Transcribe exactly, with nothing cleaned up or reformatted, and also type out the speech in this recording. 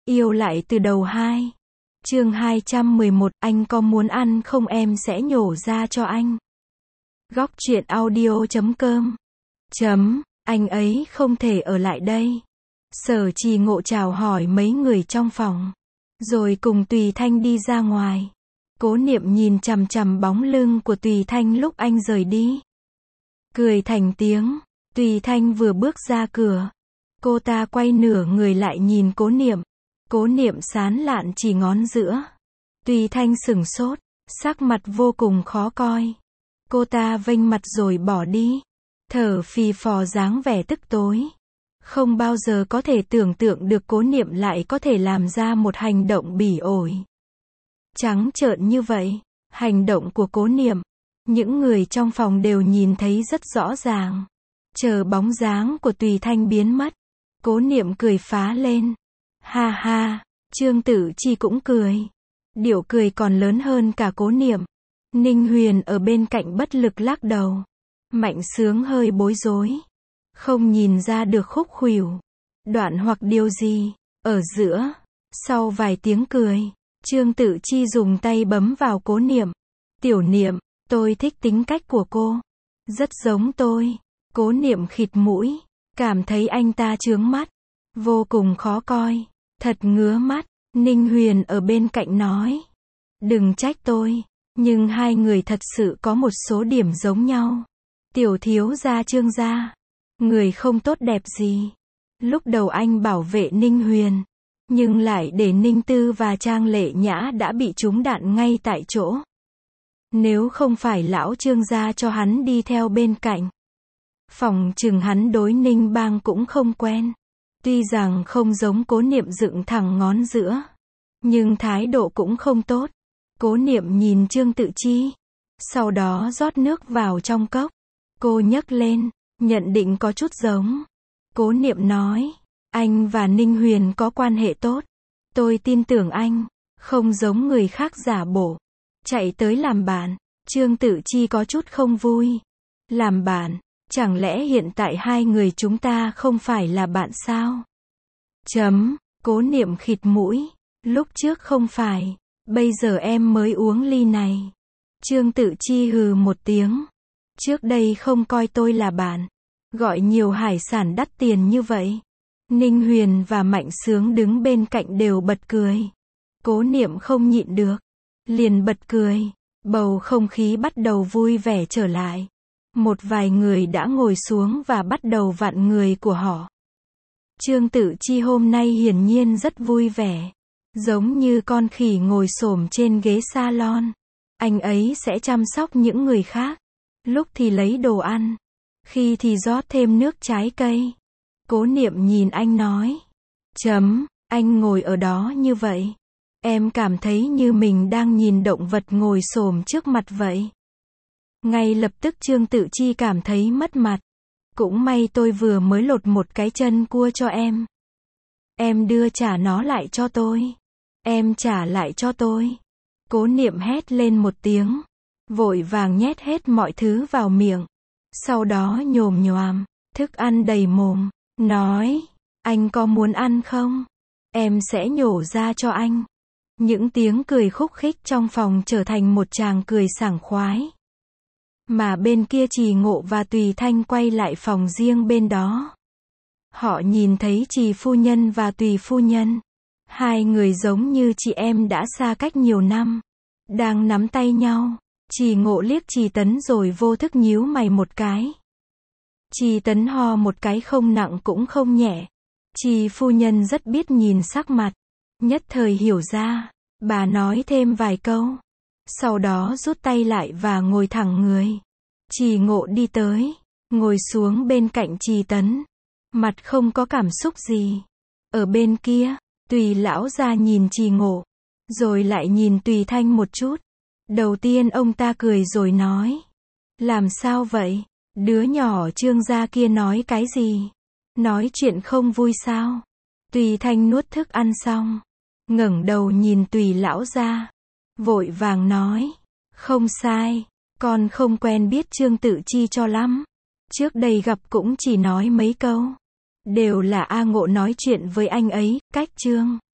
Yêu lại từ đầu hai. Chương hai trăm mười một, anh có muốn ăn không em sẽ nhổ ra cho anh. Góc truyện audio chấm com. Chấm, anh ấy không thể ở lại đây. Sở Trì Ngộ chào hỏi mấy người trong phòng, rồi cùng Tùy Thanh đi ra ngoài. Cố Niệm nhìn chằm chằm bóng lưng của Tùy Thanh lúc anh rời đi, cười thành tiếng. Tùy Thanh vừa bước ra cửa, cô ta quay nửa người lại nhìn Cố Niệm. Cố Niệm sán lạn chỉ ngón giữa. Tùy Thanh sửng sốt, sắc mặt vô cùng khó coi. Cô ta vênh mặt rồi bỏ đi, thở phì phò dáng vẻ tức tối. Không bao giờ có thể tưởng tượng được Cố Niệm lại có thể làm ra một hành động bỉ ổi, trắng trợn như vậy. Hành động của Cố Niệm, những người trong phòng đều nhìn thấy rất rõ ràng. Chờ bóng dáng của Tùy Thanh biến mất, Cố Niệm cười phá lên. Ha ha, Trương Tử Chi cũng cười. Điệu cười còn lớn hơn cả Cố Niệm. Ninh Huyền ở bên cạnh bất lực lắc đầu. Mạnh Sướng hơi bối rối, không nhìn ra được khúc khuỷu, đoạn hoặc điều gì ở giữa. Sau vài tiếng cười, Trương Tử Chi dùng tay bấm vào Cố Niệm. Tiểu Niệm, tôi thích tính cách của cô, rất giống tôi. Cố Niệm khịt mũi, cảm thấy anh ta chướng mắt, vô cùng khó coi, thật ngứa mắt. Ninh Huyền ở bên cạnh nói, đừng trách tôi, nhưng hai người thật sự có một số điểm giống nhau. Tiểu thiếu gia Trương gia, người không tốt đẹp gì. Lúc đầu anh bảo vệ Ninh Huyền, nhưng lại để Ninh Tư và Trang Lệ Nhã đã bị trúng đạn ngay tại chỗ. Nếu không phải lão Trương gia cho hắn đi theo bên cạnh, phòng chừng hắn đối Ninh Bang cũng không quen. Tuy rằng không giống Cố Niệm dựng thẳng ngón giữa, nhưng thái độ cũng không tốt. Cố Niệm nhìn Trương Tự Chi, sau đó rót nước vào trong cốc. Cô nhấc lên, nhận định có chút giống. Cố Niệm nói, anh và Ninh Huyền có quan hệ tốt. Tôi tin tưởng anh, không giống người khác giả bộ, chạy tới làm bạn. Trương Tự Chi có chút không vui. Làm bạn? Chẳng lẽ hiện tại hai người chúng ta không phải là bạn sao? Chấm, Cố Niệm khịt mũi. Lúc trước không phải, bây giờ em mới uống ly này. Trương Tự Chi hừ một tiếng. Trước đây không coi tôi là bạn, gọi nhiều hải sản đắt tiền như vậy. Ninh Huyền và Mạnh Sướng đứng bên cạnh đều bật cười. Cố Niệm không nhịn được, liền bật cười. Bầu không khí bắt đầu vui vẻ trở lại. Một vài người đã ngồi xuống và bắt đầu vặn người của họ. Trương Tự Chi hôm nay hiển nhiên rất vui vẻ, giống như con khỉ ngồi xổm trên ghế salon. Anh ấy sẽ chăm sóc những người khác, lúc thì lấy đồ ăn, khi thì rót thêm nước trái cây. Cố Niệm nhìn anh nói, chấm, anh ngồi ở đó như vậy, em cảm thấy như mình đang nhìn động vật ngồi xổm trước mặt vậy. Ngay lập tức Trương Tự Chi cảm thấy mất mặt. Cũng may tôi vừa mới lột một cái chân cua cho em. Em đưa trả nó lại cho tôi. Em trả lại cho tôi. Cố Niệm hét lên một tiếng, vội vàng nhét hết mọi thứ vào miệng. Sau đó nhồm nhoàm thức ăn đầy mồm, nói, anh có muốn ăn không? Em sẽ nhổ ra cho anh. Những tiếng cười khúc khích trong phòng trở thành một tràng cười sảng khoái. Mà bên kia Trì Ngộ và Tùy Thanh quay lại phòng riêng bên đó. Họ nhìn thấy Trì phu nhân và Tùy phu nhân. Hai người giống như chị em đã xa cách nhiều năm, đang nắm tay nhau. Trì Ngộ liếc Trì Tấn rồi vô thức nhíu mày một cái. Trì Tấn ho một cái không nặng cũng không nhẹ. Trì phu nhân rất biết nhìn sắc mặt, nhất thời hiểu ra. Bà nói thêm vài câu, sau đó rút tay lại và ngồi thẳng người. Trì Ngộ đi tới, ngồi xuống bên cạnh Trì Tấn, mặt không có cảm xúc gì. Ở bên kia, Tùy lão gia nhìn Trì Ngộ, rồi lại nhìn Tùy Thanh một chút. Đầu tiên ông ta cười rồi nói, làm sao vậy? Đứa nhỏ Trương gia kia nói cái gì? Nói chuyện không vui sao? Tùy Thanh nuốt thức ăn xong, ngẩng đầu nhìn Tùy lão gia, vội vàng nói, không sai, con không quen biết Trương Tự Chi cho lắm. Trước đây gặp cũng chỉ nói mấy câu, đều là A Ngộ nói chuyện với anh ấy. Cách Trương